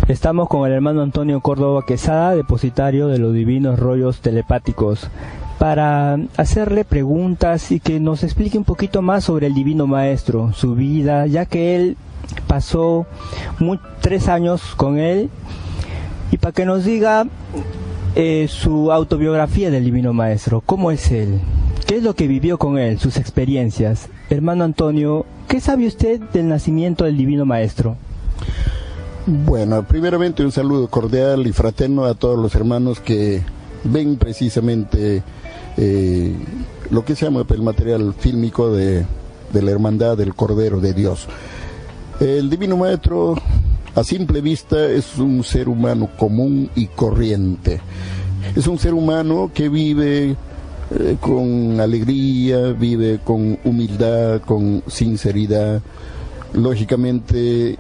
Estamos con el hermano Antonio Córdoba Quesada, depositario de los divinos rollos telepáticos, para hacerle preguntas y que nos explique un poquito más sobre el Divino Maestro, su vida, ya que él pasó 3 años con él, y para que nos diga su autobiografía del Divino Maestro. ¿Cómo es él? ¿Qué es lo que vivió con él? Sus experiencias. Hermano Antonio, ¿qué sabe usted del nacimiento del Divino Maestro? Bueno, primeramente un saludo cordial y fraterno a todos los hermanos que ven precisamente lo que se llama el material fílmico de la Hermandad del Cordero de Dios. El Divino Maestro, a simple vista, es un ser humano común y corriente. Es un ser humano que vive con alegría, vive con humildad, con sinceridad. Lógicamente,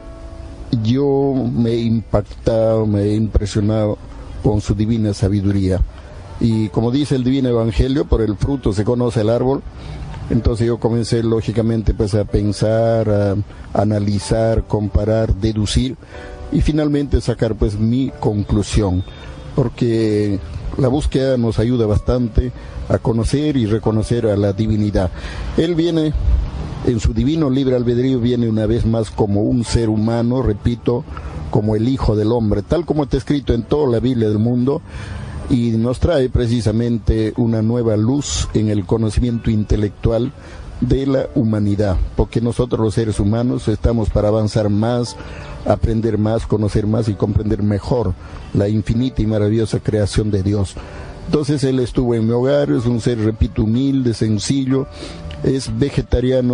yo me he impactado, me he impresionado con su divina sabiduría. Y como dice el Divino Evangelio, por el fruto se conoce el árbol. Entonces yo comencé lógicamente pues a pensar, a analizar, comparar, deducir y finalmente sacar pues mi conclusión, porque la búsqueda nos ayuda bastante a conocer y reconocer a la divinidad. Él viene en su divino libre albedrío, viene una vez más como un ser humano, repito, como el Hijo del Hombre, tal como está escrito en toda la Biblia del mundo, y nos trae precisamente una nueva luz en el conocimiento intelectual de la humanidad, porque nosotros los seres humanos estamos para avanzar más, aprender más, conocer más y comprender mejor la infinita y maravillosa creación de Dios. Entonces él estuvo en mi hogar, es un ser, repito, humilde, sencillo, es vegetariano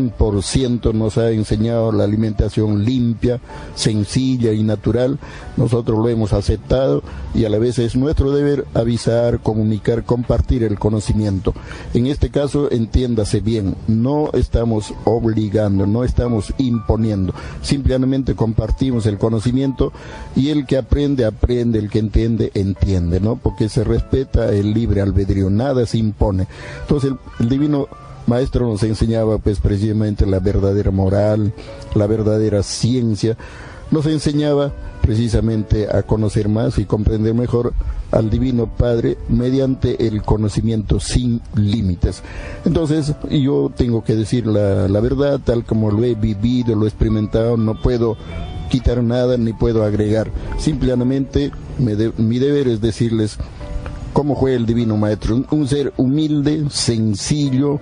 100%, nos ha enseñado la alimentación limpia, sencilla y natural. Nosotros lo hemos aceptado y a la vez es nuestro deber avisar, comunicar, compartir el conocimiento. En este caso, entiéndase bien, no estamos obligando, no estamos imponiendo, simplemente compartimos el conocimiento y el que aprende, aprende, el que entiende, entiende, ¿no? Porque se respeta el libre albedrío, nada se impone. Entonces el Divino Maestro nos enseñaba pues precisamente la verdadera moral, la verdadera ciencia, nos enseñaba precisamente a conocer más y comprender mejor al Divino Padre mediante el conocimiento sin límites. Entonces yo tengo que decir la verdad tal como lo he vivido, lo he experimentado, no puedo quitar nada ni puedo agregar, simplemente mi deber es decirles cómo fue el Divino Maestro, un ser humilde, sencillo.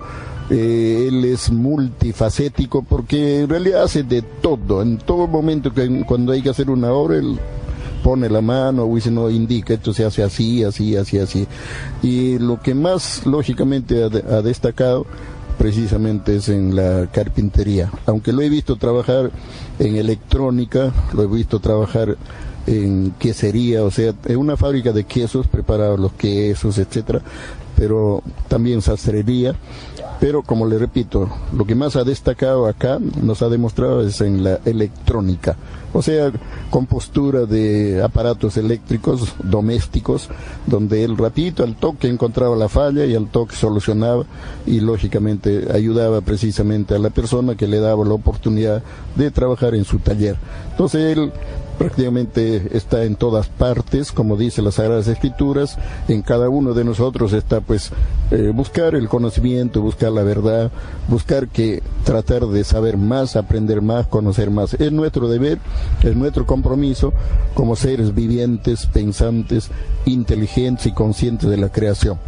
Él es multifacético porque en realidad hace de todo, en todo momento cuando hay que hacer una obra él pone la mano o dice, no, indica, esto se hace así, así, así, así. Y lo que más lógicamente ha destacado precisamente es en la carpintería, aunque lo he visto trabajar en electrónica, lo he visto trabajar en quesería, o sea, en una fábrica de quesos, preparaba los quesos, etcétera, pero también sastrería. Pero como le repito, lo que más ha destacado acá, nos ha demostrado es en la electrónica, o sea, compostura de aparatos eléctricos domésticos, donde él rapidito al toque encontraba la falla y al toque solucionaba y lógicamente ayudaba precisamente a la persona que le daba la oportunidad de trabajar en su taller. Entonces él prácticamente está en todas partes, como dice las Sagradas Escrituras, en cada uno de nosotros está pues buscar el conocimiento, buscar la verdad, buscar que tratar de saber más, aprender más, conocer más. Es nuestro deber, es nuestro compromiso como seres vivientes, pensantes, inteligentes y conscientes de la creación.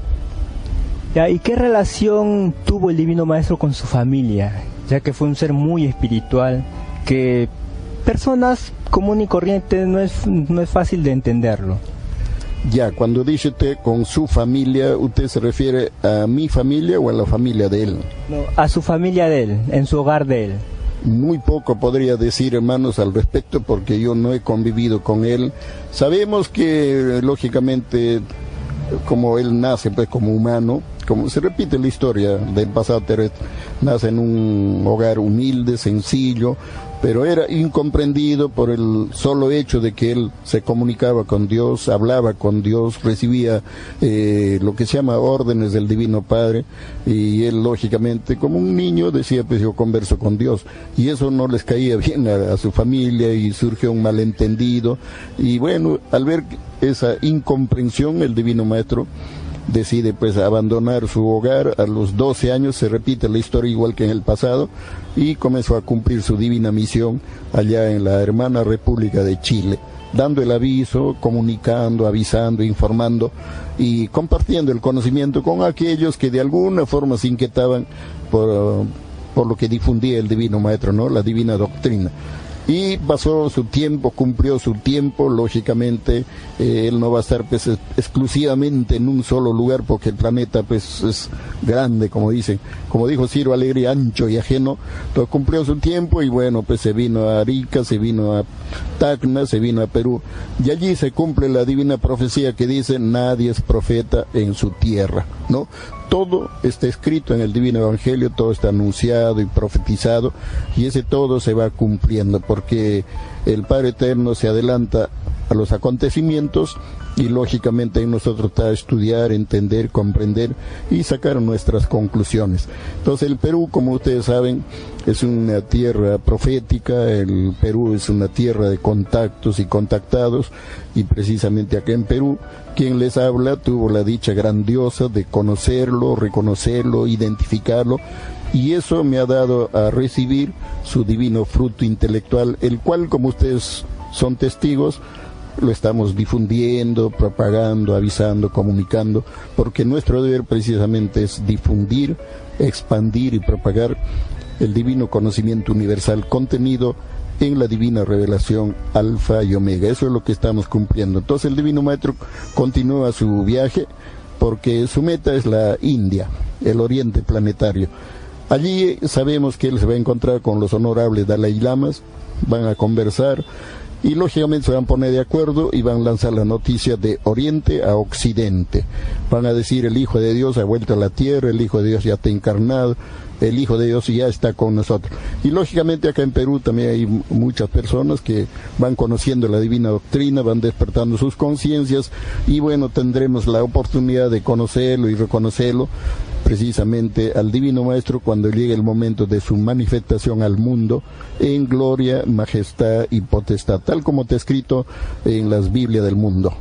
Ya, ¿y qué relación tuvo el Divino Maestro con su familia? Ya que fue un ser muy espiritual, que personas común y corriente no es fácil de entenderlo. Ya, cuando dice usted con su familia, ¿usted se refiere a mi familia o a la familia de él? No, a su familia de él, en su hogar de él. Muy poco podría decir, hermanos, al respecto, porque yo no he convivido con él. Sabemos que, lógicamente, como él nace pues como humano, como se repite la historia del pasado terrestre, nace en un hogar humilde, sencillo, pero era incomprendido por el solo hecho de que él se comunicaba con Dios, hablaba con Dios, recibía lo que se llama órdenes del Divino Padre, y él lógicamente como un niño decía, pues yo converso con Dios, y eso no les caía bien a su familia, y surgió un malentendido, y bueno, al ver esa incomprensión, el Divino Maestro decide pues abandonar su hogar. A los 12 años se repite la historia igual que en el pasado, y comenzó a cumplir su divina misión allá en la hermana República de Chile, dando el aviso, comunicando, avisando, informando y compartiendo el conocimiento con aquellos que de alguna forma se inquietaban por lo que difundía el Divino Maestro, ¿no? La divina doctrina. Y pasó su tiempo, cumplió su tiempo, lógicamente él no va a estar pues exclusivamente en un solo lugar, porque el planeta pues es grande, como dicen, como dijo Ciro Alegre, ancho y ajeno. Entonces cumplió su tiempo y bueno, pues se vino a Arica, se vino a Tacna, se vino a Perú, y allí se cumple la divina profecía que dice: nadie es profeta en su tierra, ¿no? Todo está escrito en el Divino Evangelio, todo está anunciado y profetizado, y ese todo se va cumpliendo, porque el Padre Eterno se adelanta a los acontecimientos, y lógicamente en nosotros está estudiar, entender, comprender y sacar nuestras conclusiones. Entonces el Perú, como ustedes saben, es una tierra profética, el Perú es una tierra de contactos y contactados, y precisamente acá en Perú, quien les habla tuvo la dicha grandiosa de conocerlo, reconocerlo, identificarlo, y eso me ha dado a recibir su divino fruto intelectual, el cual, como ustedes son testigos, lo estamos difundiendo, propagando, avisando, comunicando, porque nuestro deber precisamente es difundir, expandir y propagar el divino conocimiento universal contenido en la divina revelación Alfa y Omega. Eso es lo que estamos cumpliendo. Entonces el Divino Maestro continúa su viaje, porque su meta es la India, el Oriente planetario. Allí sabemos que él se va a encontrar con los honorables Dalai Lamas, van a conversar, y lógicamente se van a poner de acuerdo y van a lanzar la noticia de Oriente a Occidente. Van a decir: el Hijo de Dios ha vuelto a la tierra, el Hijo de Dios ya está encarnado, el Hijo de Dios ya está con nosotros. Y lógicamente acá en Perú también hay muchas personas que van conociendo la divina doctrina, van despertando sus conciencias, y bueno, tendremos la oportunidad de conocerlo y reconocerlo precisamente al Divino Maestro cuando llegue el momento de su manifestación al mundo en gloria, majestad y potestad, tal como está escrito en las Biblias del mundo.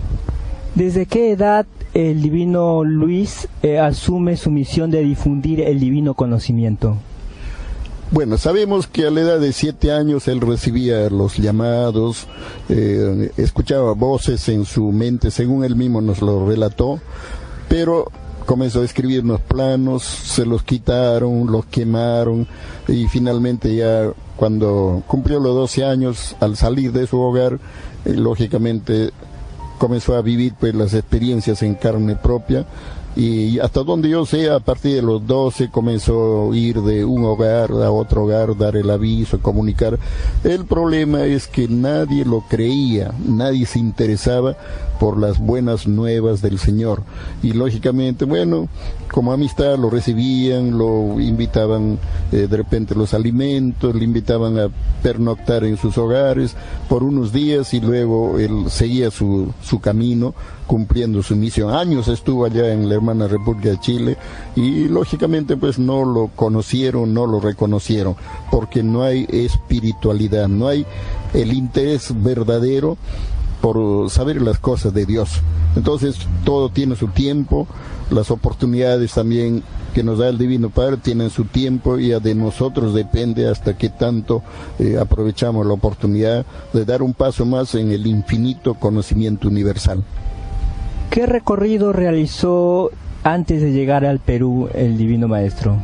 ¿Desde qué edad el Divino Luis asume su misión de difundir el divino conocimiento? Bueno, sabemos que a la edad de 7 años él recibía los llamados, escuchaba voces en su mente, según él mismo nos lo relató, pero comenzó a escribir unos planos, se los quitaron, los quemaron, y finalmente ya cuando cumplió los 12 años, al salir de su hogar, lógicamente comenzó a vivir pues las experiencias en carne propia, y hasta donde yo sé, a partir de los 12 comenzó a ir de un hogar a otro hogar, dar el aviso, comunicar. El problema es que nadie lo creía, nadie se interesaba por las buenas nuevas del Señor, y lógicamente, bueno, como amistad lo recibían, lo invitaban de repente los alimentos, le invitaban a pernoctar en sus hogares por unos días, y luego él seguía su camino, cumpliendo su misión. Años estuvo allá en la hermana República de Chile, y lógicamente pues no lo conocieron, no lo reconocieron, porque no hay espiritualidad, no hay el interés verdadero por saber las cosas de Dios. Entonces todo tiene su tiempo, las oportunidades también que nos da el Divino Padre tienen su tiempo, y de nosotros depende hasta qué tanto aprovechamos la oportunidad de dar un paso más en el infinito conocimiento universal. ¿Qué recorrido realizó antes de llegar al Perú el Divino Maestro?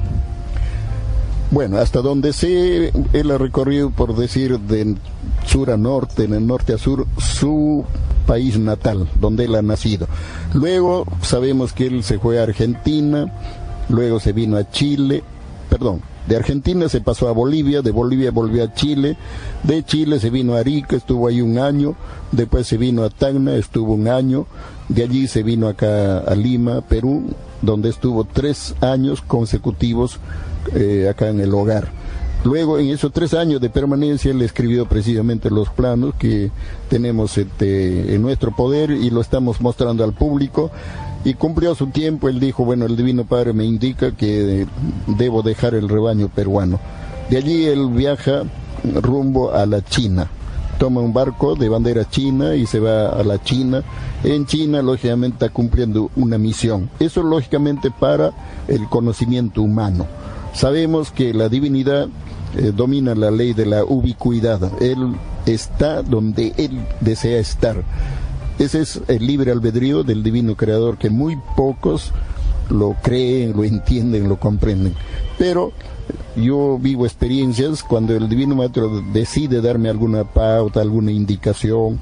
Bueno, hasta donde sé, él ha recorrido, por decir, de sur a norte, de norte a sur, su país natal, donde él ha nacido. Luego sabemos que él se fue a Argentina, luego se vino a Chile, de Argentina se pasó a Bolivia, de Bolivia volvió a Chile, de Chile se vino a Arica, estuvo ahí un año, después se vino a Tacna, estuvo un año, de allí se vino acá a Lima, Perú, donde estuvo 3 años consecutivos acá en el hogar. Luego, en esos 3 años de permanencia, él escribió precisamente los planos que tenemos en nuestro poder y lo estamos mostrando al público. Y cumplió su tiempo. Él dijo, bueno, el Divino Padre me indica que debo dejar el rebaño peruano. De allí él viaja rumbo a la China. Toma un barco de bandera china y se va a la China. En China, lógicamente, está cumpliendo una misión. Eso, lógicamente, para el conocimiento humano. Sabemos que la divinidad domina la ley de la ubicuidad. Él está donde él desea estar. Ese es el libre albedrío del divino creador, que muy pocos lo creen, lo entienden, lo comprenden. Pero yo vivo experiencias cuando el Divino Maestro decide darme alguna pauta, alguna indicación.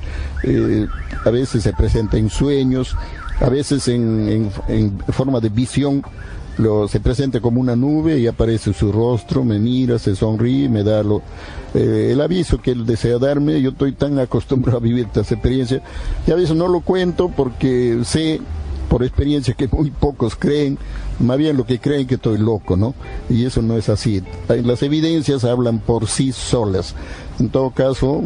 A veces se presenta en sueños, a veces en forma de visión. Se presenta como una nube y aparece su rostro, me mira, se sonríe, me da el aviso que él desea darme. Yo estoy tan acostumbrado a vivir estas experiencias y a veces no lo cuento porque sé por experiencia que muy pocos creen, más bien lo que creen que estoy loco, ¿no? Y eso no es así. Las evidencias hablan por sí solas. En todo caso,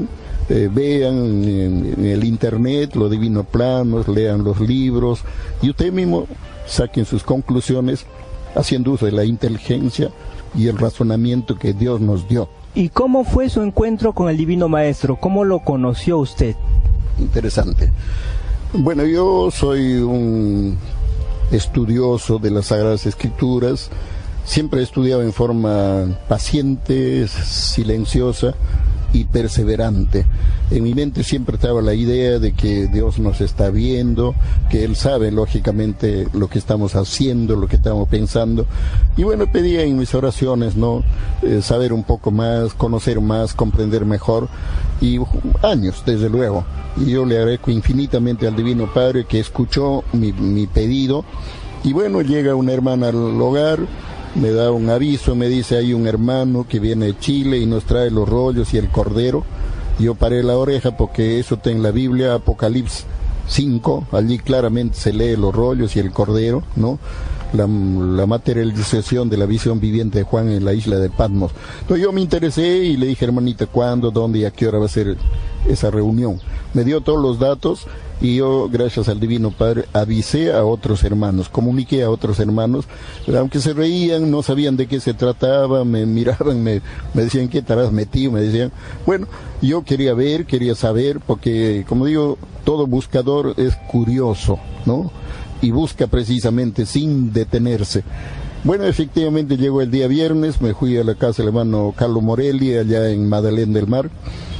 vean en el internet los divinos planos, lean los libros y usted mismo saquen sus conclusiones haciendo uso de la inteligencia y el razonamiento que Dios nos dio. ¿Y cómo fue su encuentro con el Divino Maestro? ¿Cómo lo conoció usted? Interesante. Bueno, yo soy un estudioso de las Sagradas Escrituras. Siempre he estudiado en forma paciente, silenciosa y perseverante. En mi mente siempre estaba la idea de que Dios nos está viendo, que Él sabe lógicamente lo que estamos haciendo, lo que estamos pensando. Y bueno, pedía en mis oraciones, ¿no? Saber un poco más, conocer más, comprender mejor. Y años, desde luego. Y yo le agradezco infinitamente al Divino Padre que escuchó mi pedido. Y bueno, llega una hermana al hogar, me da un aviso, me dice, hay un hermano que viene de Chile y nos trae los rollos y el cordero. Yo paré la oreja porque eso está en la Biblia, Apocalipsis 5, allí claramente se lee los rollos y el cordero, ¿no? La materialización de la visión viviente de Juan en la isla de Patmos. Entonces yo me interesé y le dije, hermanita, ¿cuándo, dónde y a qué hora va a ser esa reunión? Me dio todos los datos y yo, gracias al Divino Padre, avisé a otros hermanos, comuniqué a otros hermanos, aunque se reían, no sabían de qué se trataba, me miraban, me decían, ¿qué estarás metido? Me decían, bueno, yo quería ver, quería saber, porque, como digo, todo buscador es curioso, ¿no? Y busca precisamente sin detenerse. Bueno, efectivamente llegó el día viernes, me fui a la casa del hermano Carlos Morelli, allá en Madalén del Mar,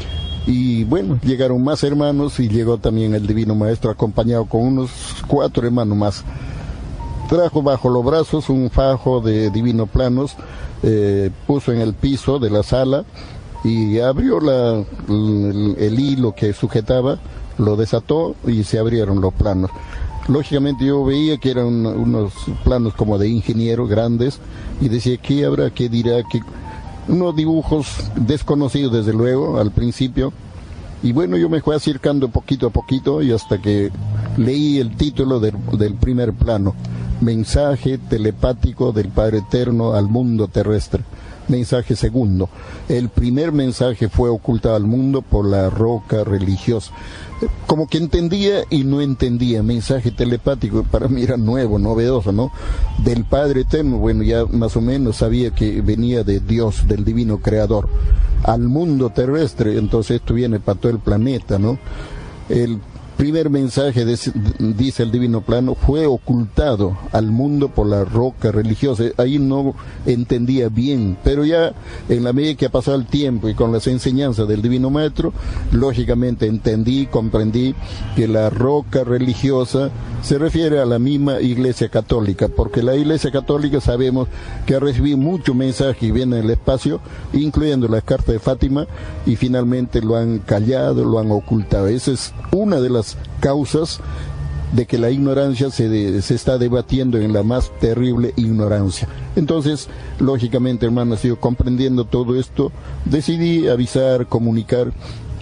y bueno, llegaron más hermanos y llegó también el Divino Maestro acompañado con unos 4 hermanos más. Trajo bajo los brazos un fajo de Divino Planos, puso en el piso de la sala y abrió el hilo que sujetaba, lo desató y se abrieron los planos. Lógicamente yo veía que eran unos planos como de ingeniero grandes y decía, ¿qué habrá? ¿Qué dirá? Unos dibujos desconocidos desde luego al principio. Y bueno, yo me fui acercando poquito a poquito y hasta que leí el título del primer plano: Mensaje telepático del Padre Eterno al mundo terrestre. Mensaje segundo. El primer mensaje fue ocultado al mundo por la roca religiosa. Como que entendía y no entendía. Mensaje telepático, para mí era nuevo, novedoso, ¿no? Del Padre Eterno, bueno, ya más o menos sabía que venía de Dios, del Divino Creador, al mundo terrestre. Entonces esto viene para todo el planeta, ¿no? El primer mensaje, dice el Divino Plano, fue ocultado al mundo por la roca religiosa. Ahí no entendía bien, pero ya en la medida que ha pasado el tiempo y con las enseñanzas del Divino Maestro, lógicamente entendí, comprendí que la roca religiosa se refiere a la misma Iglesia Católica, porque la Iglesia Católica sabemos que ha recibido mucho mensaje y viene en el espacio, incluyendo las cartas de Fátima, y finalmente lo han callado, lo han ocultado. Esa es una de las causas de que la ignorancia se está debatiendo en la más terrible ignorancia. Entonces, lógicamente, hermanos, yo comprendiendo todo esto, decidí avisar, comunicar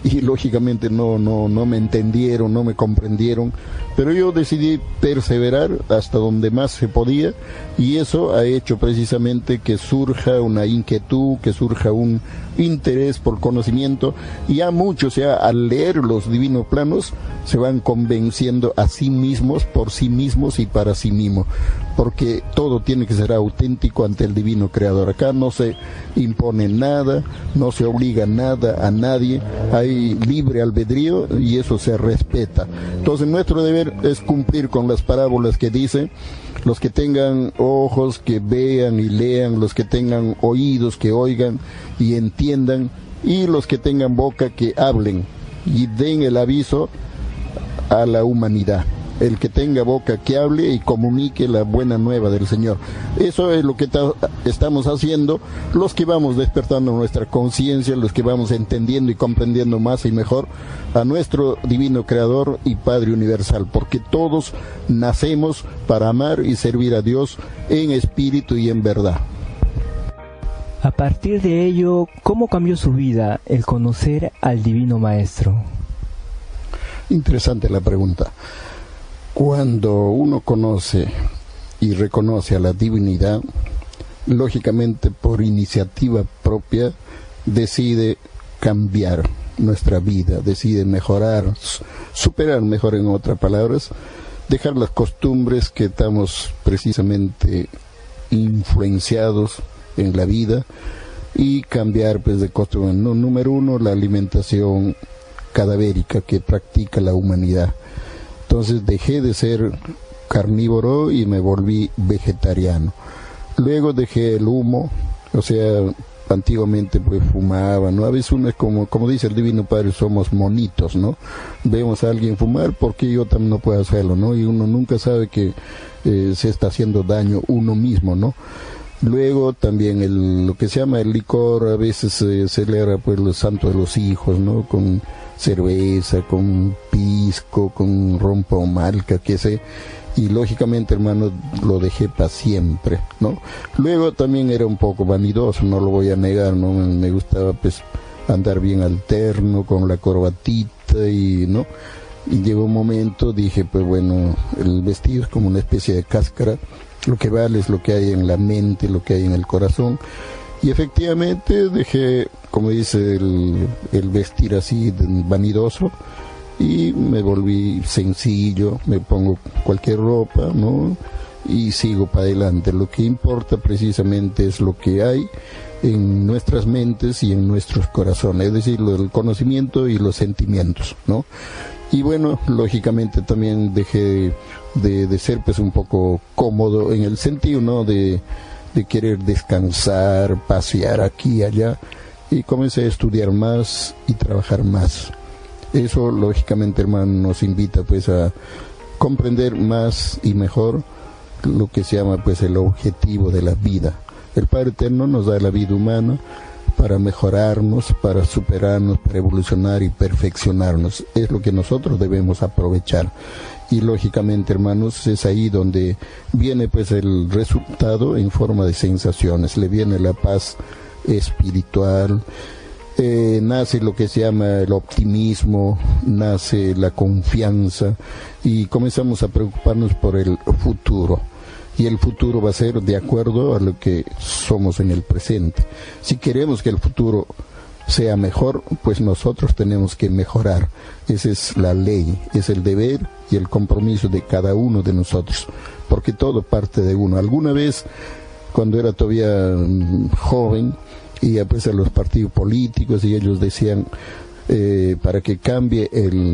y lógicamente no me entendieron, no me comprendieron, pero yo decidí perseverar hasta donde más se podía, y eso ha hecho precisamente que surja una inquietud, que surja un interés por conocimiento, y ya muchos ya al leer los divinos planos se van convenciendo a sí mismos, por sí mismos y para sí mismos, porque todo tiene que ser auténtico ante el divino creador. Acá no se impone nada, no se obliga nada a nadie, hay libre albedrío y eso se respeta. Entonces nuestro deber es cumplir con las parábolas que dice: los que tengan ojos que vean y lean, los que tengan oídos que oigan y entiendan, y los que tengan boca que hablen y den el aviso a la humanidad. El que tenga boca que hable y comunique la buena nueva del Señor. Eso es lo que estamos haciendo los que vamos despertando nuestra conciencia, los que vamos entendiendo y comprendiendo más y mejor a nuestro divino Creador y Padre Universal, porque todos nacemos para amar y servir a Dios en espíritu y en verdad. A partir de ello, ¿cómo cambió su vida el conocer al Divino Maestro? Interesante la pregunta. Cuando uno conoce y reconoce a la divinidad, lógicamente por iniciativa propia decide cambiar nuestra vida, decide mejorar, superar, mejor en otras palabras, dejar las costumbres que estamos precisamente influenciados en la vida y cambiar pues de costumbre. Número uno, la alimentación cadavérica que practica la humanidad. Entonces dejé de ser carnívoro y me volví vegetariano. Luego dejé el humo, o sea, antiguamente pues fumaba, ¿no? A veces uno es como dice el Divino Padre, somos monitos, ¿no? Vemos a alguien fumar, porque yo también no puedo hacerlo, ¿no? Y uno nunca sabe que se está haciendo daño uno mismo, ¿no? Luego también lo que se llama el licor, a veces se celebra pues los santos de los hijos, ¿no? Con cerveza, con pisco, con ron malca, que sé, y lógicamente, hermano, lo dejé para siempre, ¿no? Luego también era un poco vanidoso, no lo voy a negar, ¿no? Me gustaba pues andar bien alterno, con la corbatita y, ¿no? Y llegó un momento, dije, pues bueno, el vestido es como una especie de cáscara, lo que vale es lo que hay en la mente, lo que hay en el corazón. Y efectivamente dejé, como dice, el vestir así vanidoso, y me volví sencillo, me pongo cualquier ropa, ¿no? Y sigo para adelante. Lo que importa precisamente es lo que hay en nuestras mentes y en nuestros corazones, es decir, el conocimiento y los sentimientos, ¿no? Y bueno, lógicamente también dejé de ser pues un poco cómodo en el sentido, ¿no? De querer descansar, pasear aquí y allá, y comencé a estudiar más y trabajar más. Eso lógicamente, hermano, nos invita pues a comprender más y mejor lo que se llama pues el objetivo de la vida. El Padre Eterno nos da la vida humana para mejorarnos, para superarnos, para evolucionar y perfeccionarnos. Es lo que nosotros debemos aprovechar. Y lógicamente, hermanos, es ahí donde viene pues el resultado en forma de sensaciones. Le viene la paz espiritual, nace lo que se llama el optimismo, nace la confianza, y comenzamos a preocuparnos por el futuro. Y el futuro va a ser de acuerdo a lo que somos en el presente. Si queremos que el futuro sea mejor, pues nosotros tenemos que mejorar. Esa es la ley, es el deber y el compromiso de cada uno de nosotros, porque todo parte de uno. Alguna vez, cuando era todavía joven, iba pues a los partidos políticos y ellos decían, para que cambie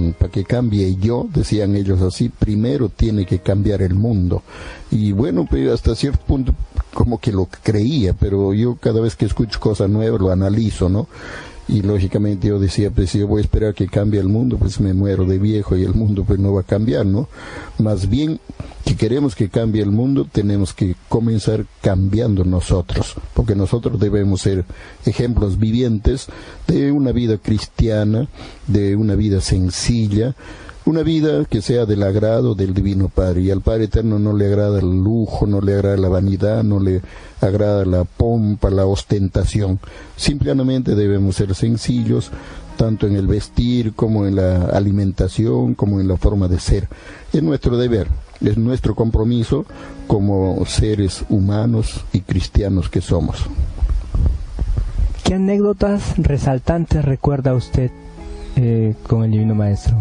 yo, decían ellos así, primero tiene que cambiar el mundo. Y bueno, pues hasta cierto punto como que lo creía, pero yo cada vez que escucho cosas nuevas lo analizo, ¿no? Y lógicamente yo decía, pues si yo voy a esperar que cambie el mundo, pues me muero de viejo y el mundo pues no va a cambiar, ¿no? Más bien, si queremos que cambie el mundo, tenemos que comenzar cambiando nosotros, porque nosotros debemos ser ejemplos vivientes de una vida cristiana, de una vida sencilla, una vida que sea del agrado del Divino Padre. Y al Padre Eterno no le agrada el lujo, no le agrada la vanidad, no le agrada la pompa, la ostentación. Simplemente debemos ser sencillos, tanto en el vestir como en la alimentación, como en la forma de ser. Es nuestro deber, es nuestro compromiso como seres humanos y cristianos que somos. ¿Qué anécdotas resaltantes recuerda usted con el Divino Maestro?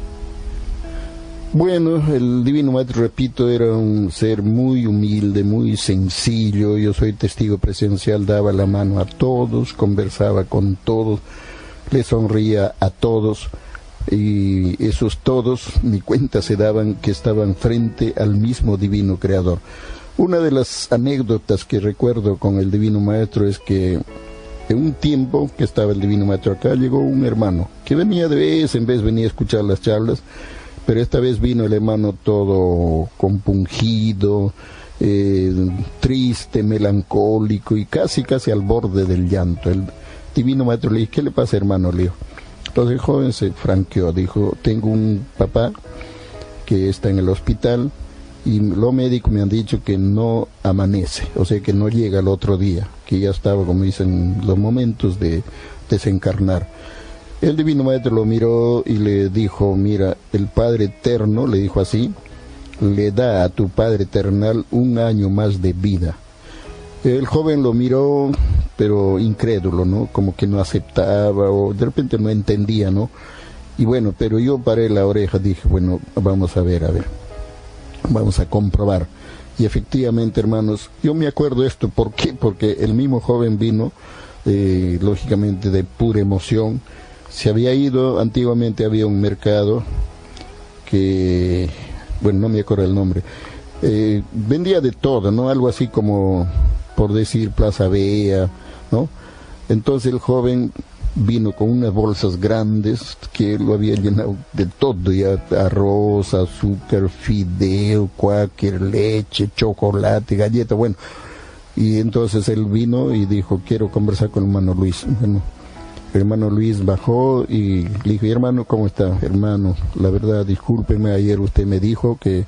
Bueno, el Divino Maestro, repito, era un ser muy humilde, muy sencillo. Yo soy testigo presencial, daba la mano a todos, conversaba con todos, le sonría a todos, y esos todos, ni cuenta se daban que estaban frente al mismo Divino Creador. Una de las anécdotas que recuerdo con el Divino Maestro es que en un tiempo que estaba el Divino Maestro acá, llegó un hermano que venía de vez en vez, venía a escuchar las charlas, pero esta vez vino el hermano todo compungido, triste, melancólico y casi al borde del llanto. El Divino Maestro le dijo: ¿qué le pasa, hermano? Le dijo. Entonces el joven se franqueó, dijo: tengo un papá que está en el hospital y los médicos me han dicho que no amanece, o sea que no llega al otro día, que ya estaba, como dicen, los momentos de desencarnar. El Divino Maestro lo miró y le dijo: mira, el Padre Eterno, le dijo así, le da a tu Padre Eternal 1 año más de vida. El joven lo miró, pero incrédulo, ¿no? Como que no aceptaba, o de repente no entendía, ¿no? Y bueno, pero yo paré la oreja, dije: bueno, vamos a ver, vamos a comprobar. Y efectivamente, hermanos, yo me acuerdo esto, ¿por qué? Porque el mismo joven vino, lógicamente de pura emoción. Se había ido, antiguamente había un mercado que, bueno, no me acuerdo el nombre, vendía de todo, ¿no? Algo así como, por decir, Plaza Vea, ¿no? Entonces el joven vino con unas bolsas grandes que lo había llenado de todo, ya arroz, azúcar, fideo, cuáquer, leche, chocolate, galleta, bueno. Y entonces él vino y dijo: quiero conversar con el hermano Luis. Bueno, el hermano Luis bajó y le dijo: hermano, ¿cómo está? Hermano, la verdad, discúlpeme, ayer usted me dijo que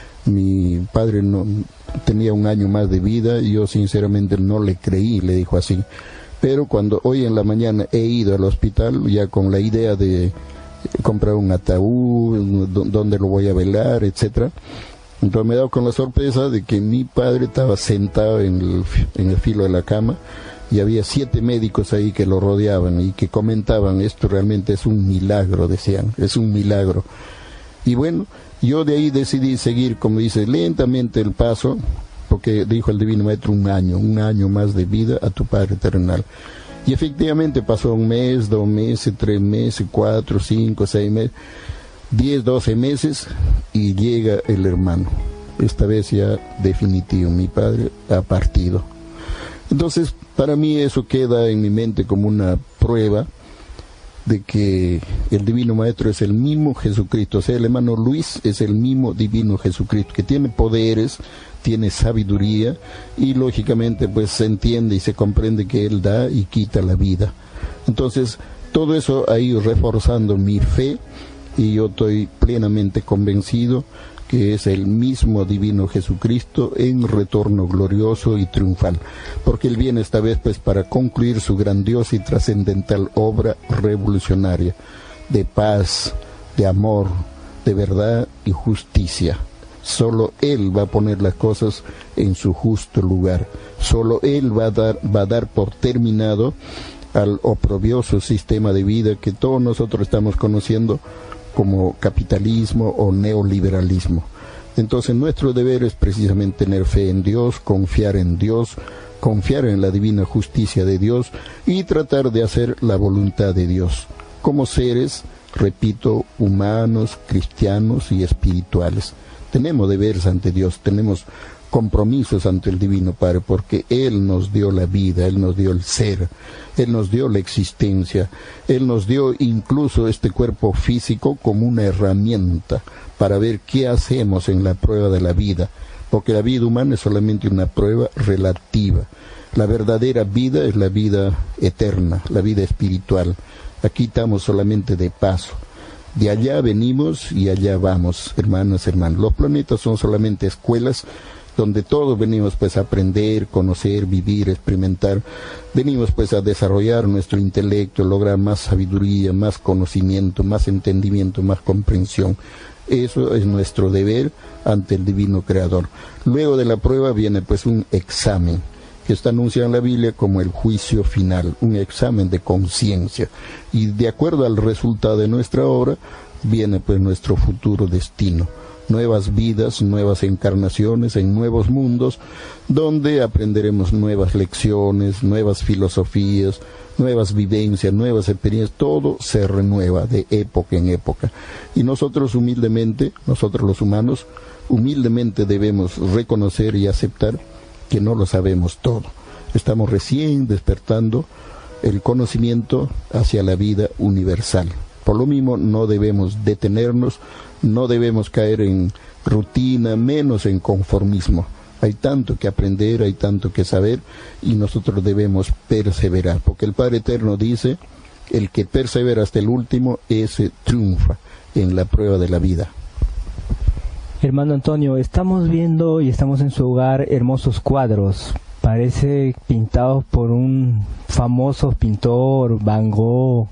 mi padre no tenía 1 año más de vida, y yo sinceramente no le creí, le dijo así. Pero cuando hoy en la mañana he ido al hospital, ya con la idea de comprar un ataúd, donde lo voy a velar, etcétera, entonces me he dado con la sorpresa de que mi padre estaba sentado en el filo de la cama, y había 7 médicos ahí que lo rodeaban y que comentaban: esto realmente es un milagro, decían, es un milagro. Y bueno, yo de ahí decidí seguir, como dice, lentamente el paso, porque dijo el Divino Maestro: 1 año más de vida a tu Padre Eternal. Y efectivamente pasó 1 mes, 2 meses, 3 meses, 4, 5, 6 meses, 10, 12 meses, y llega el hermano. Esta vez ya definitivo, mi padre ha partido. Entonces, para mí eso queda en mi mente como una prueba de que el Divino Maestro es el mismo Jesucristo. O sea, el hermano Luis es el mismo Divino Jesucristo, que tiene poderes, tiene sabiduría, y lógicamente pues se entiende y se comprende que Él da y quita la vida. Entonces, todo eso ha ido reforzando mi fe, y yo estoy plenamente convencido que es el mismo Divino Jesucristo en retorno glorioso y triunfal, porque Él viene esta vez pues para concluir su grandiosa y trascendental obra revolucionaria de paz, de amor, de verdad y justicia. Solo Él va a poner las cosas en su justo lugar. Solo Él va a dar por terminado al oprobioso sistema de vida que todos nosotros estamos conociendo como capitalismo o neoliberalismo. Entonces nuestro deber es precisamente tener fe en Dios, confiar en la divina justicia de Dios, y tratar de hacer la voluntad de Dios como seres, repito, humanos, cristianos y espirituales. Tenemos deberes ante Dios, tenemos compromisos ante el Divino Padre, porque Él nos dio la vida, Él nos dio el ser, Él nos dio la existencia, Él nos dio incluso este cuerpo físico como una herramienta para ver qué hacemos en la prueba de la vida, porque la vida humana es solamente una prueba relativa. La verdadera vida es la vida eterna, la vida espiritual. Aquí estamos solamente de paso. De allá venimos y allá vamos, hermanas, hermanos. Los planetas son solamente escuelas donde todos venimos pues a aprender, conocer, vivir, experimentar, venimos pues a desarrollar nuestro intelecto, lograr más sabiduría, más conocimiento, más entendimiento, más comprensión. Eso es nuestro deber ante el Divino Creador. Luego de la prueba viene pues un examen, que está anunciado en la Biblia como el juicio final, un examen de conciencia, y de acuerdo al resultado de nuestra obra viene pues nuestro futuro destino, nuevas vidas, nuevas encarnaciones en nuevos mundos, donde aprenderemos nuevas lecciones, nuevas filosofías, nuevas vivencias, nuevas experiencias, todo se renueva de época en época, y nosotros humildemente, nosotros los humanos, humildemente debemos reconocer y aceptar que no lo sabemos todo. Estamos recién despertando el conocimiento hacia la vida universal. Por lo mismo no debemos detenernos, no debemos caer en rutina, menos en conformismo. Hay tanto que aprender, hay tanto que saber, y nosotros debemos perseverar, porque el Padre Eterno dice, el que persevera hasta el último, ese triunfa en la prueba de la vida. Hermano Antonio, estamos viendo y estamos en su hogar hermosos cuadros, parece pintados por un famoso pintor, Van Gogh.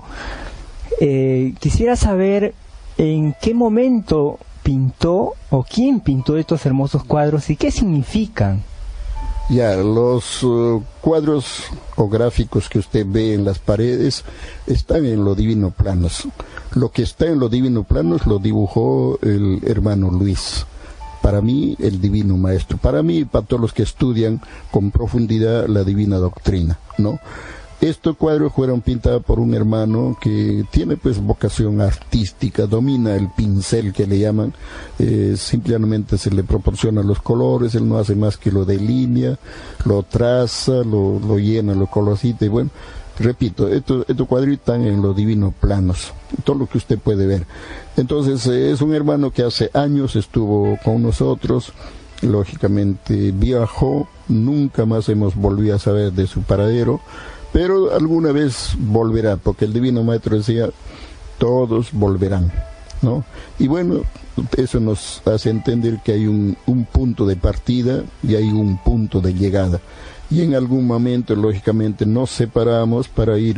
Quisiera saber en qué momento pintó o quién pintó estos hermosos cuadros y qué significan. Ya, los cuadros o gráficos que usted ve en las paredes están en los divinos planos. Lo que está en los divinos planos lo dibujó el hermano Luis. Para mí, el divino maestro. Para mí y para todos los que estudian con profundidad la divina doctrina, ¿no? Estos cuadros fueron pintados por un hermano que tiene pues vocación artística, domina el pincel que le llaman, simplemente se le proporciona los colores, él no hace más que lo delinea, lo traza, lo llena, lo colorcita, y bueno, repito, estos cuadros están en los divinos planos, todo lo que usted puede ver. Entonces es un hermano que hace años estuvo con nosotros, lógicamente viajó, nunca más hemos volvido a saber de su paradero, pero alguna vez volverá, porque el Divino Maestro decía, todos volverán, ¿no? Y bueno, eso nos hace entender que hay un punto de partida y hay un punto de llegada. Y en algún momento, lógicamente, nos separamos para ir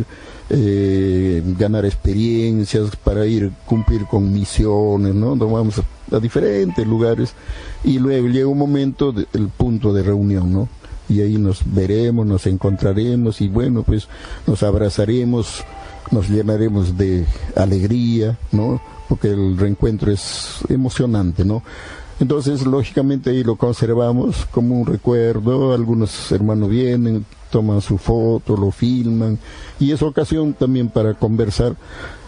ganar experiencias, para ir cumplir con misiones, ¿no? Nos vamos a diferentes lugares y luego llega un momento, el punto de reunión, ¿no? Y ahí nos veremos, nos encontraremos y bueno, pues nos abrazaremos, nos llenaremos de alegría, ¿no? Porque el reencuentro es emocionante, ¿no? Entonces, lógicamente ahí lo conservamos como un recuerdo, algunos hermanos vienen, toman su foto, lo filman, y es ocasión también para conversar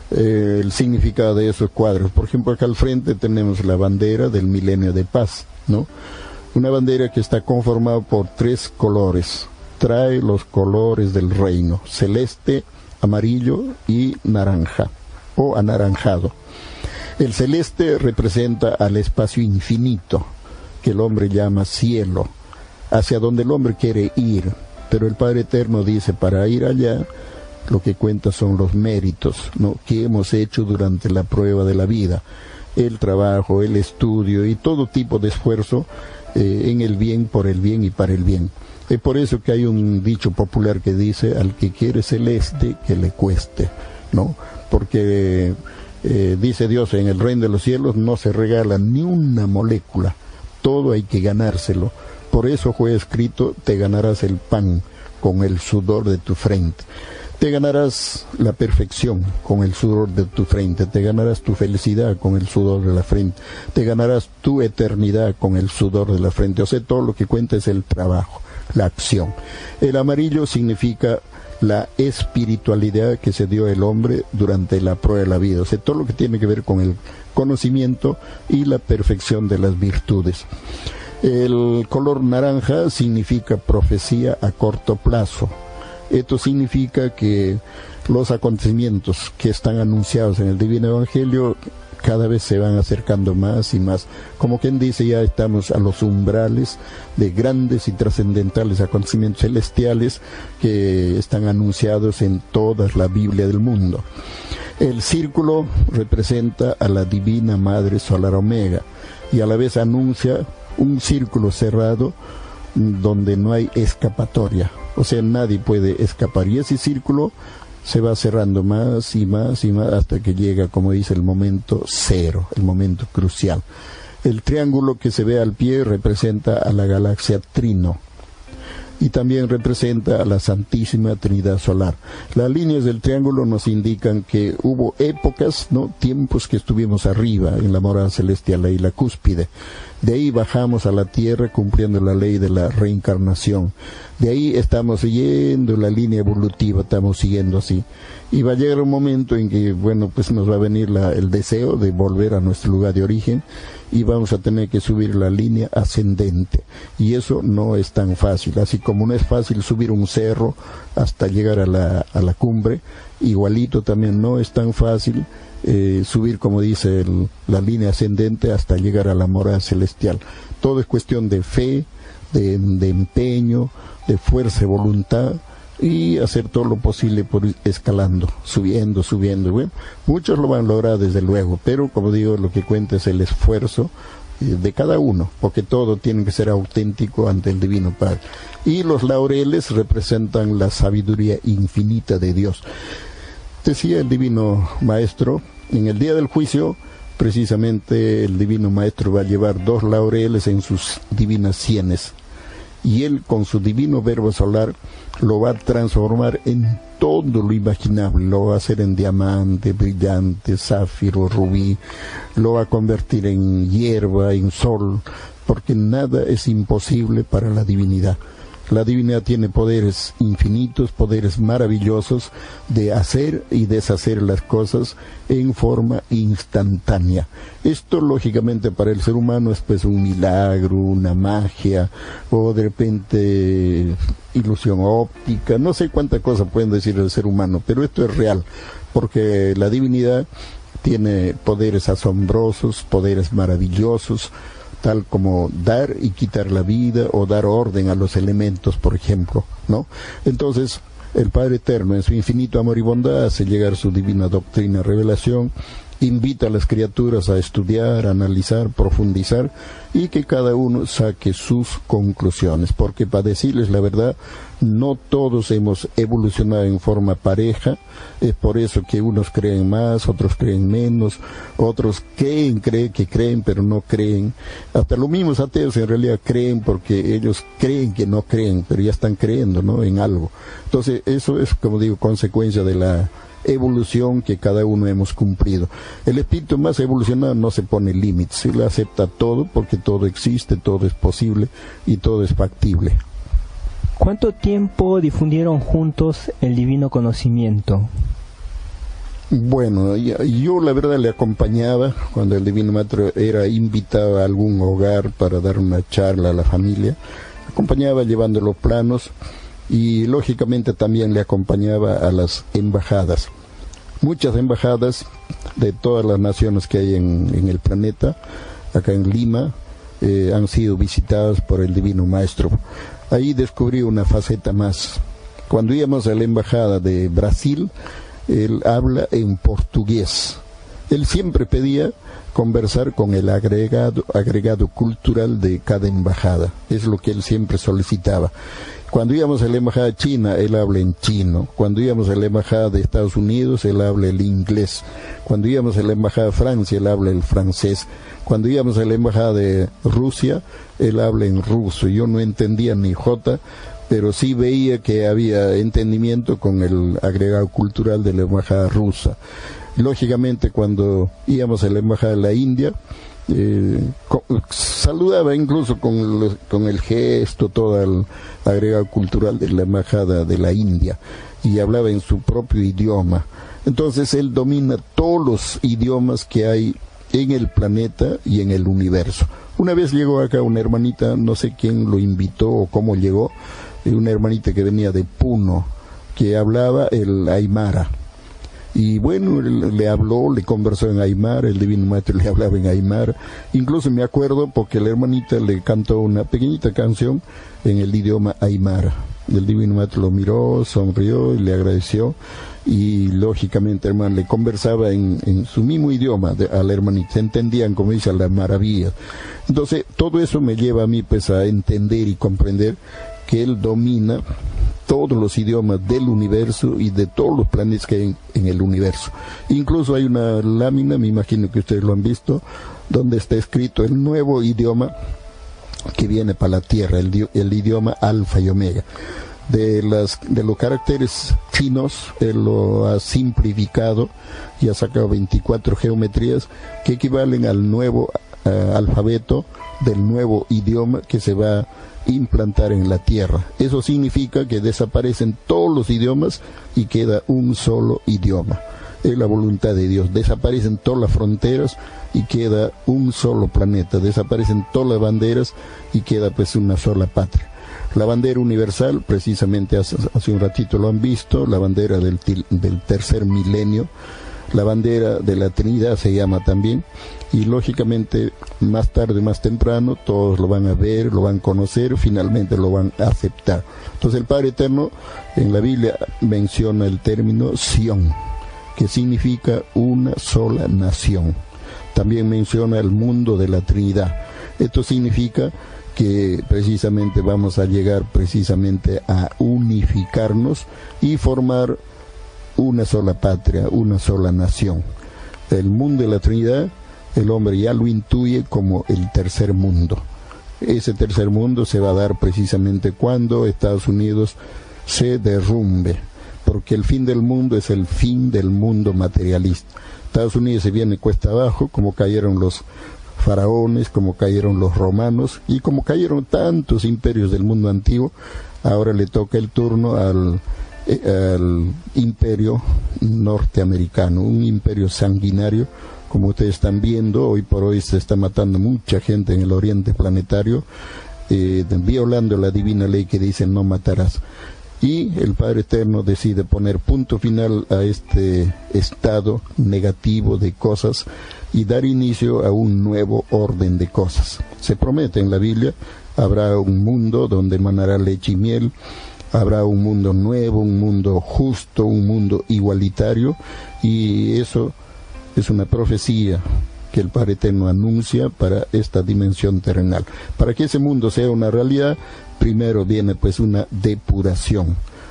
el significado de esos cuadros. Por ejemplo, acá al frente tenemos la bandera del milenio de paz, ¿no? Una bandera que está conformada por 3 colores, trae los colores del reino, celeste, amarillo y naranja, o anaranjado. El celeste representa al espacio infinito, que el hombre llama cielo, hacia donde el hombre quiere ir, pero el Padre Eterno dice, para ir allá, lo que cuenta son los méritos, ¿no?, que hemos hecho durante la prueba de la vida, el trabajo, el estudio y todo tipo de esfuerzo, en el bien, por el bien y para el bien. Es por eso que hay un dicho popular que dice, al que quiere celeste, que le cueste, ¿no? Porque dice Dios, en el reino de los cielos no se regala ni una molécula, todo hay que ganárselo. Por eso fue escrito, te ganarás el pan con el sudor de tu frente. Te ganarás la perfección con el sudor de tu frente, te ganarás tu felicidad con el sudor de la frente, te ganarás tu eternidad con el sudor de la frente. O sea, todo lo que cuenta es el trabajo, la acción. El amarillo significa la espiritualidad que se dio el hombre durante la prueba de la vida. O sea, todo lo que tiene que ver con el conocimiento y la perfección de las virtudes. El color naranja significa profecía a corto plazo. Esto significa que los acontecimientos que están anunciados en el Divino Evangelio cada vez se van acercando más y más. Como quien dice, ya estamos a los umbrales de grandes y trascendentales acontecimientos celestiales que están anunciados en toda la Biblia del mundo. El círculo representa a la Divina Madre Solar Omega y a la vez anuncia un círculo cerrado donde no hay escapatoria, o sea, nadie puede escapar, y ese círculo se va cerrando más y más y más hasta que llega, como dice, el momento cero, el momento crucial. El triángulo que se ve al pie representa a la galaxia Trino y también representa a la Santísima Trinidad Solar. Las líneas del triángulo nos indican que hubo épocas, ¿no?, tiempos que estuvimos arriba en la morada celestial, ahí la cúspide. De ahí bajamos a la tierra cumpliendo la ley de la reencarnación. De ahí estamos siguiendo la línea evolutiva, estamos siguiendo así. Y va a llegar un momento en que, bueno, pues nos va a venir el deseo de volver a nuestro lugar de origen y vamos a tener que subir la línea ascendente. Y eso no es tan fácil. Así como no es fácil subir un cerro hasta llegar a la cumbre, igualito también no es tan fácil subir, como dice la línea ascendente, hasta llegar a la morada celestial. Todo es cuestión de fe, de empeño, de fuerza y voluntad, y hacer todo lo posible por ir escalando, subiendo. Bueno, muchos lo van a lograr desde luego, pero como digo, lo que cuenta es el esfuerzo de cada uno, porque todo tiene que ser auténtico ante el Divino Padre. Y los laureles representan la sabiduría infinita de Dios. Decía el Divino Maestro, en el día del juicio, precisamente el Divino Maestro va a llevar 2 laureles en sus divinas sienes, y él con su divino verbo solar lo va a transformar en todo lo imaginable, lo va a hacer en diamante, brillante, zafiro, rubí, lo va a convertir en hierba, en sol, porque nada es imposible para la divinidad. La divinidad tiene poderes infinitos, poderes maravillosos de hacer y deshacer las cosas en forma instantánea. Esto lógicamente para el ser humano es pues un milagro, una magia, o de repente ilusión óptica, no sé cuántas cosas pueden decir el ser humano, pero esto es real, porque la divinidad tiene poderes asombrosos, poderes maravillosos, tal como dar y quitar la vida o dar orden a los elementos, por ejemplo, ¿no? Entonces, el Padre Eterno, en su infinito amor y bondad, hace llegar su divina doctrina, revelación, invita a las criaturas a estudiar, a analizar, profundizar, y que cada uno saque sus conclusiones, porque para decirles la verdad, no todos hemos evolucionado en forma pareja. Es por eso que unos creen más, otros creen menos, otros creen que creen, pero no creen. Hasta los mismos ateos en realidad creen porque ellos creen que no creen, pero ya están creyendo, ¿no?, en algo. Entonces eso es, como digo, consecuencia de la evolución que cada uno hemos cumplido. El espíritu más evolucionado no se pone límites, él acepta todo porque todo existe, todo es posible y todo es factible. ¿Cuánto tiempo difundieron juntos el divino conocimiento? Bueno, yo la verdad le acompañaba cuando el Divino Maestro era invitado a algún hogar para dar una charla a la familia. Acompañaba llevando los planos y lógicamente también le acompañaba a las embajadas. Muchas embajadas de todas las naciones que hay en el planeta, acá en Lima, han sido visitadas por el Divino Maestro. Ahí descubrí una faceta más. Cuando íbamos a la embajada de Brasil, él habla en portugués. Él siempre pedía conversar con el agregado cultural de cada embajada. Es lo que él siempre solicitaba. Cuando íbamos a la embajada china, él habla en chino. Cuando íbamos a la embajada de Estados Unidos, él habla el inglés. Cuando íbamos a la embajada de Francia, él habla el francés. Cuando íbamos a la embajada de Rusia, él habla en ruso. Yo no entendía ni jota, pero sí veía que había entendimiento con el agregado cultural de la embajada rusa. Lógicamente, cuando íbamos a la embajada de la India, saludaba incluso con el gesto, todo el agregado cultural de la embajada de la India, y hablaba en su propio idioma. Entonces él domina todos los idiomas que hay en el planeta y en el universo. Una vez llegó acá una hermanita, no sé quién lo invitó o cómo llegó, una hermanita que venía de Puno, que hablaba el aymara. Y bueno, le habló, le conversó en aymara, el Divino Maestro le hablaba en aymara. Incluso me acuerdo porque la hermanita le cantó una pequeñita canción en el idioma aymara. El Divino Maestro lo miró, sonrió y le agradeció, y lógicamente, hermano, le conversaba en su mismo idioma al hermanito, se entendían, como dice, las maravillas. Entonces todo eso me lleva a mí pues a entender y comprender que él domina todos los idiomas del universo y de todos los planetas que hay en el universo. Incluso hay una lámina, me imagino que ustedes lo han visto, donde está escrito el nuevo idioma que viene para la Tierra, el idioma alfa y omega. De los caracteres chinos, él lo ha simplificado y ha sacado 24 geometrías que equivalen al nuevo alfabeto del nuevo idioma que se va a implantar en la Tierra. Eso significa que desaparecen todos los idiomas y queda un solo idioma. Es la voluntad de Dios. Desaparecen todas las fronteras y queda un solo planeta. Desaparecen todas las banderas y queda pues una sola patria. La bandera universal, precisamente hace un ratito lo han visto, la bandera del tercer milenio, la bandera de la Trinidad se llama también, y lógicamente más tarde, más temprano, todos lo van a ver, lo van a conocer, finalmente lo van a aceptar. Entonces el Padre Eterno en la Biblia menciona el término Sión, que significa una sola nación. También menciona el mundo de la Trinidad. Esto significa que precisamente vamos a llegar precisamente a unificarnos y formar una sola patria, una sola nación. El mundo de la Trinidad, el hombre ya lo intuye como el tercer mundo. Ese tercer mundo se va a dar precisamente cuando Estados Unidos se derrumbe, porque el fin del mundo es el fin del mundo materialista. Estados Unidos se viene cuesta abajo, como cayeron los faraones, como cayeron los romanos y como cayeron tantos imperios del mundo antiguo. Ahora le toca el turno al imperio norteamericano, un imperio sanguinario, como ustedes están viendo. Hoy por hoy se está matando mucha gente en el oriente planetario, violando la divina ley que dice no matarás. Y el Padre Eterno decide poner punto final a este estado negativo de cosas y dar inicio a un nuevo orden de cosas. Se promete en la Biblia, habrá un mundo donde emanará leche y miel, habrá un mundo nuevo, un mundo justo, un mundo igualitario, y eso es una profecía que el Padre Eterno anuncia para esta dimensión terrenal. Para que ese mundo sea una realidad, primero viene pues una depuración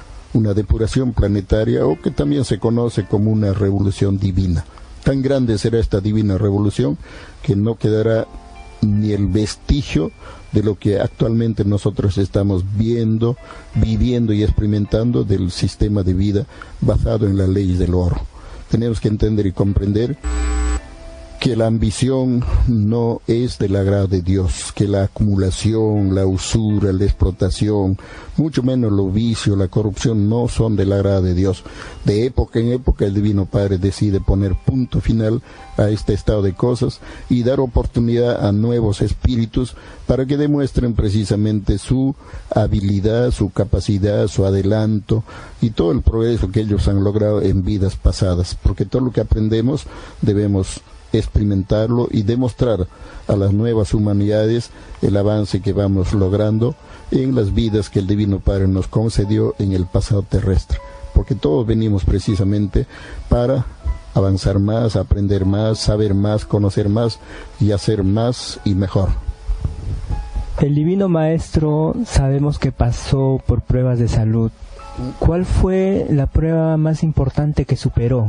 planetaria, o que también se conoce como una revolución divina. Tan grande será esta divina revolución que no quedará ni el vestigio de lo que actualmente nosotros estamos viendo, viviendo y experimentando del sistema de vida basado en las leyes del oro. Tenemos que entender y comprender que la ambición no es del agrado de Dios, que la acumulación, la usura, la explotación, mucho menos los vicios, la corrupción, no son del agrado de Dios. De época en época el Divino Padre decide poner punto final a este estado de cosas y dar oportunidad a nuevos espíritus para que demuestren precisamente su habilidad, su capacidad, su adelanto y todo el progreso que ellos han logrado en vidas pasadas, porque todo lo que aprendemos debemos experimentarlo y demostrar a las nuevas humanidades el avance que vamos logrando en las vidas que el Divino Padre nos concedió en el pasado terrestre, porque todos venimos precisamente para avanzar más, aprender más, saber más, conocer más y hacer más y mejor. El Divino Maestro sabemos que pasó por pruebas de salud. ¿Cuál fue la prueba más importante que superó?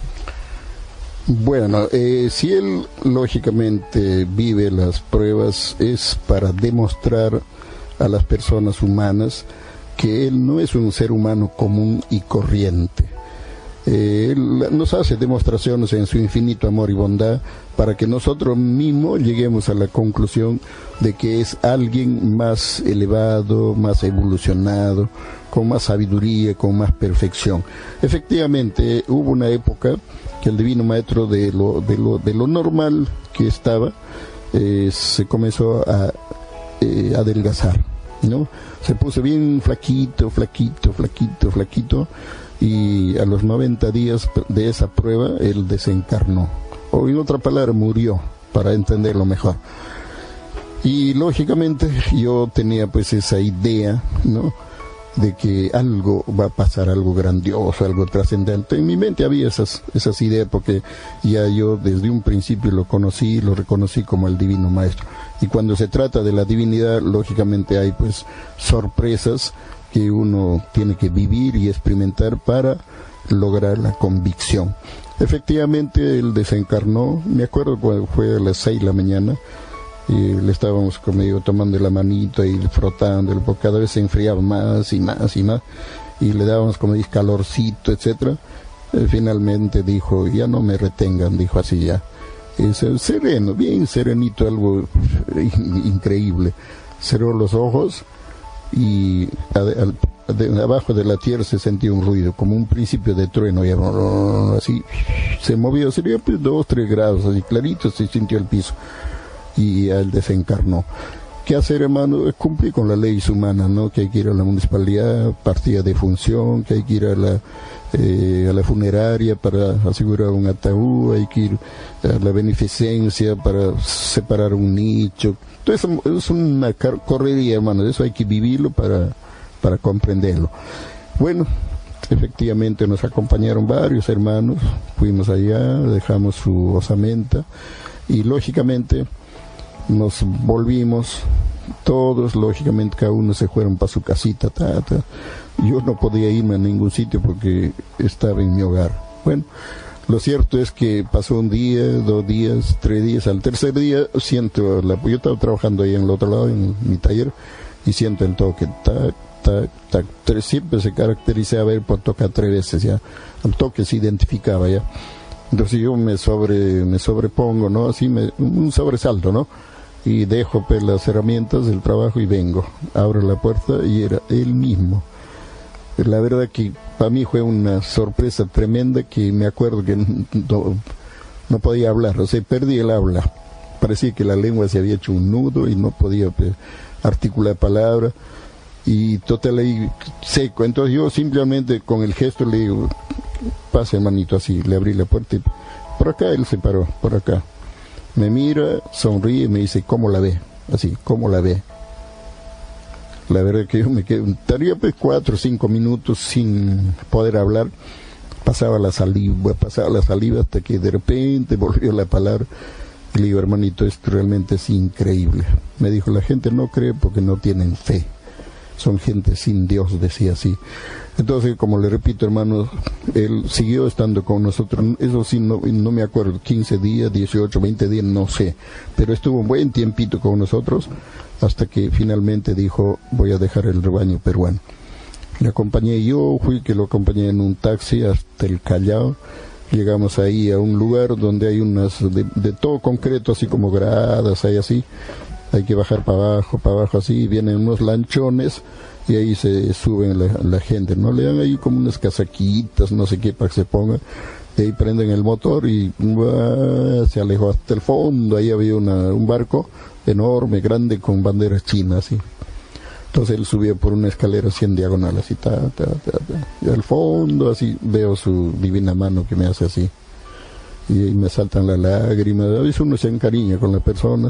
Bueno, si él lógicamente vive las pruebas es para demostrar a las personas humanas que él no es un ser humano común y corriente. Él nos hace demostraciones en su infinito amor y bondad para que nosotros mismos lleguemos a la conclusión de que es alguien más elevado, más evolucionado, con más sabiduría, con más perfección. Efectivamente, hubo una época que el Divino Maestro de lo normal que estaba, se comenzó a adelgazar, ¿no? Se puso bien flaquito, y a los 90 días de esa prueba él desencarnó, o en otra palabra murió, para entenderlo mejor. Y lógicamente yo tenía pues esa idea, ¿no?, de que algo va a pasar, algo grandioso, algo trascendente. En mi mente había esas ideas, porque ya yo desde un principio lo conocí, lo reconocí como el Divino Maestro. Y cuando se trata de la divinidad, lógicamente hay pues sorpresas que uno tiene que vivir y experimentar para lograr la convicción. Efectivamente, él desencarnó, me acuerdo cuando fue a las 6 de la mañana, le estábamos, como digo, tomando la manito y frotándolo, porque cada vez se enfriaba más y más y más, y le dábamos, como dice, calorcito, etcétera. Finalmente dijo, ya no me retengan, dijo así ya. Sereno, bien serenito, algo increíble. Cerró los ojos y abajo de la tierra se sentía un ruido, como un principio de trueno, y así se movió, sería pues 2-3 grados, así clarito se sintió el piso. Y él desencarnó. ¿Qué hacer, hermano? Cumplir con las leyes humanas, ¿no? Que hay que ir a la municipalidad, partida de función, que hay que ir a la funeraria para asegurar un ataúd, hay que ir a la beneficencia para separar un nicho. Entonces es una correría, hermano, de eso hay que vivirlo para comprenderlo. Bueno, efectivamente nos acompañaron varios hermanos, fuimos allá, dejamos su osamenta y lógicamente nos volvimos todos, lógicamente cada uno se fueron para su casita, yo no podía irme a ningún sitio porque estaba en mi hogar. Bueno, lo cierto es que pasó un día, 2 días, 3 días, al tercer día siento, yo estaba trabajando ahí en el otro lado, en mi taller, y siento el toque, tac, tac, tac, siempre se caracterizaba él por tocar 3 veces ya, el toque se identificaba ya. Entonces yo me sobrepongo, ¿no? Así un sobresalto, ¿no? Y dejo pues las herramientas del trabajo y vengo, abro la puerta y era él mismo. La verdad que para mí fue una sorpresa tremenda, que me acuerdo que no podía hablar, o sea, perdí el habla, parecía que la lengua se había hecho un nudo y no podía pues articular palabras, y total ahí seco. Entonces yo simplemente con el gesto le digo, pase, hermanito, así, le abrí la puerta y por acá él se paró, por acá. Me mira, sonríe y me dice, ¿cómo la ve? Así, ¿cómo la ve? La verdad que yo me quedé, estaría pues 4 o 5 minutos sin poder hablar. Pasaba la saliva hasta que de repente volvió la palabra. Y le digo, hermanito, esto realmente es increíble. Me dijo, la gente no cree porque no tienen fe. Son gente sin Dios, decía así. Entonces, como le repito, hermanos, él siguió estando con nosotros, eso sí, no me acuerdo, 15 días, 18, 20 días, no sé, pero estuvo un buen tiempito con nosotros, hasta que finalmente dijo, voy a dejar el rebaño peruano. Le acompañé yo, que lo acompañé en un taxi hasta el Callao. Llegamos ahí a un lugar donde hay unas, de todo concreto, así como gradas, hay así, hay que bajar para abajo así, vienen unos lanchones, y ahí se suben la gente, ¿no? Le dan ahí como unas casaquitas, no sé qué, para que se pongan, y ahí prenden el motor y se alejó hasta el fondo. Ahí había un barco enorme, grande, con banderas chinas, así. Entonces él subió por una escalera así en diagonal, así, y al fondo, así, veo su divina mano que me hace así, y me saltan las lágrimas. A veces uno se encariña con la persona.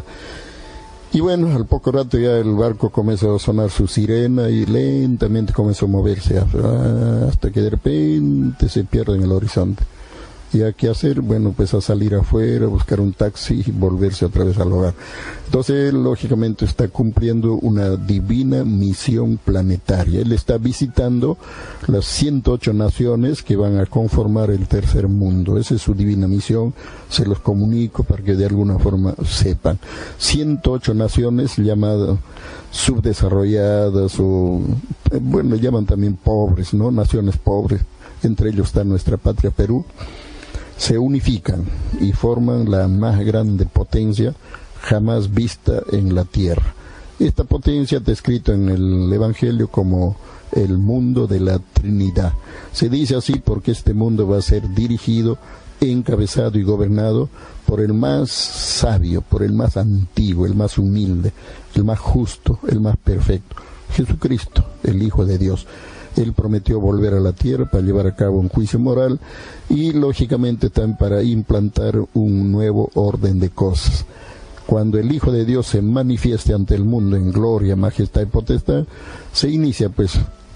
Y bueno, al poco rato ya el barco comenzó a sonar su sirena y lentamente comenzó a moverse hasta que de repente se pierde en el horizonte. ¿Y a qué hacer? Bueno, pues a salir afuera, buscar un taxi y volverse otra vez al hogar. Entonces él lógicamente está cumpliendo una divina misión planetaria. Él está visitando las 108 naciones que van a conformar el tercer mundo. Esa es su divina misión, se los comunico para que de alguna forma sepan. 108 naciones llamadas subdesarrolladas o, bueno, llaman también pobres, ¿no? Naciones pobres. Entre ellos está nuestra patria Perú. Se unifican y forman la más grande potencia jamás vista en la tierra. Esta potencia está escrita en el Evangelio como el mundo de la Trinidad. Se dice así porque este mundo va a ser dirigido, encabezado y gobernado por el más sabio, por el más antiguo, el más humilde, el más justo, el más perfecto, Jesucristo, el Hijo de Dios. Él prometió volver a la tierra para llevar a cabo un juicio moral y lógicamente también para implantar un nuevo orden de cosas. Cuando el Hijo de Dios se manifieste ante el mundo en gloria, majestad y potestad, se inicia pues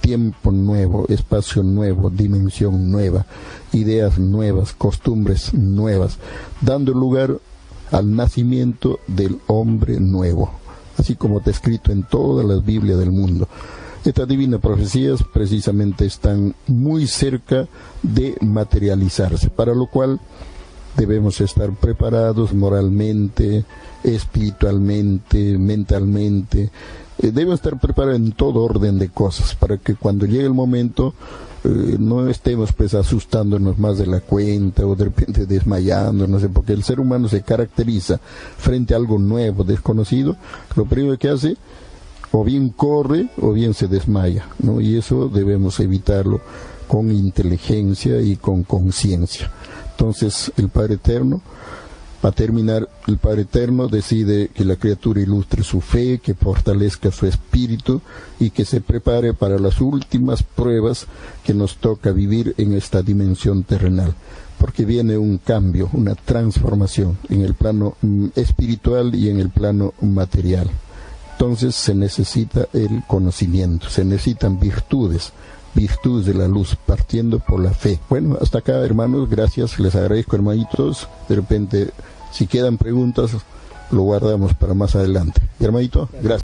tiempo nuevo, espacio nuevo, dimensión nueva, ideas nuevas, costumbres nuevas, dando lugar al nacimiento del hombre nuevo, así como está escrito en todas las Biblias del mundo. Estas divinas profecías precisamente están muy cerca de materializarse, para lo cual debemos estar preparados moralmente, espiritualmente, mentalmente. Debemos estar preparados en todo orden de cosas, para que cuando llegue el momento no estemos pues asustándonos más de la cuenta o de repente desmayándonos, porque el ser humano se caracteriza frente a algo nuevo, desconocido. Lo primero que hace, o bien corre o bien se desmaya, ¿no? Y eso debemos evitarlo con inteligencia y con conciencia. Entonces el Padre Eterno, para terminar, el Padre Eterno decide que la criatura ilustre su fe, que fortalezca su espíritu y que se prepare para las últimas pruebas que nos toca vivir en esta dimensión terrenal, porque viene un cambio, una transformación en el plano espiritual y en el plano material. Entonces se necesita el conocimiento, se necesitan virtudes de la luz, partiendo por la fe. Bueno, hasta acá, hermanos, gracias, les agradezco, hermanitos. De repente, si quedan preguntas, lo guardamos para más adelante. Hermanito, gracias.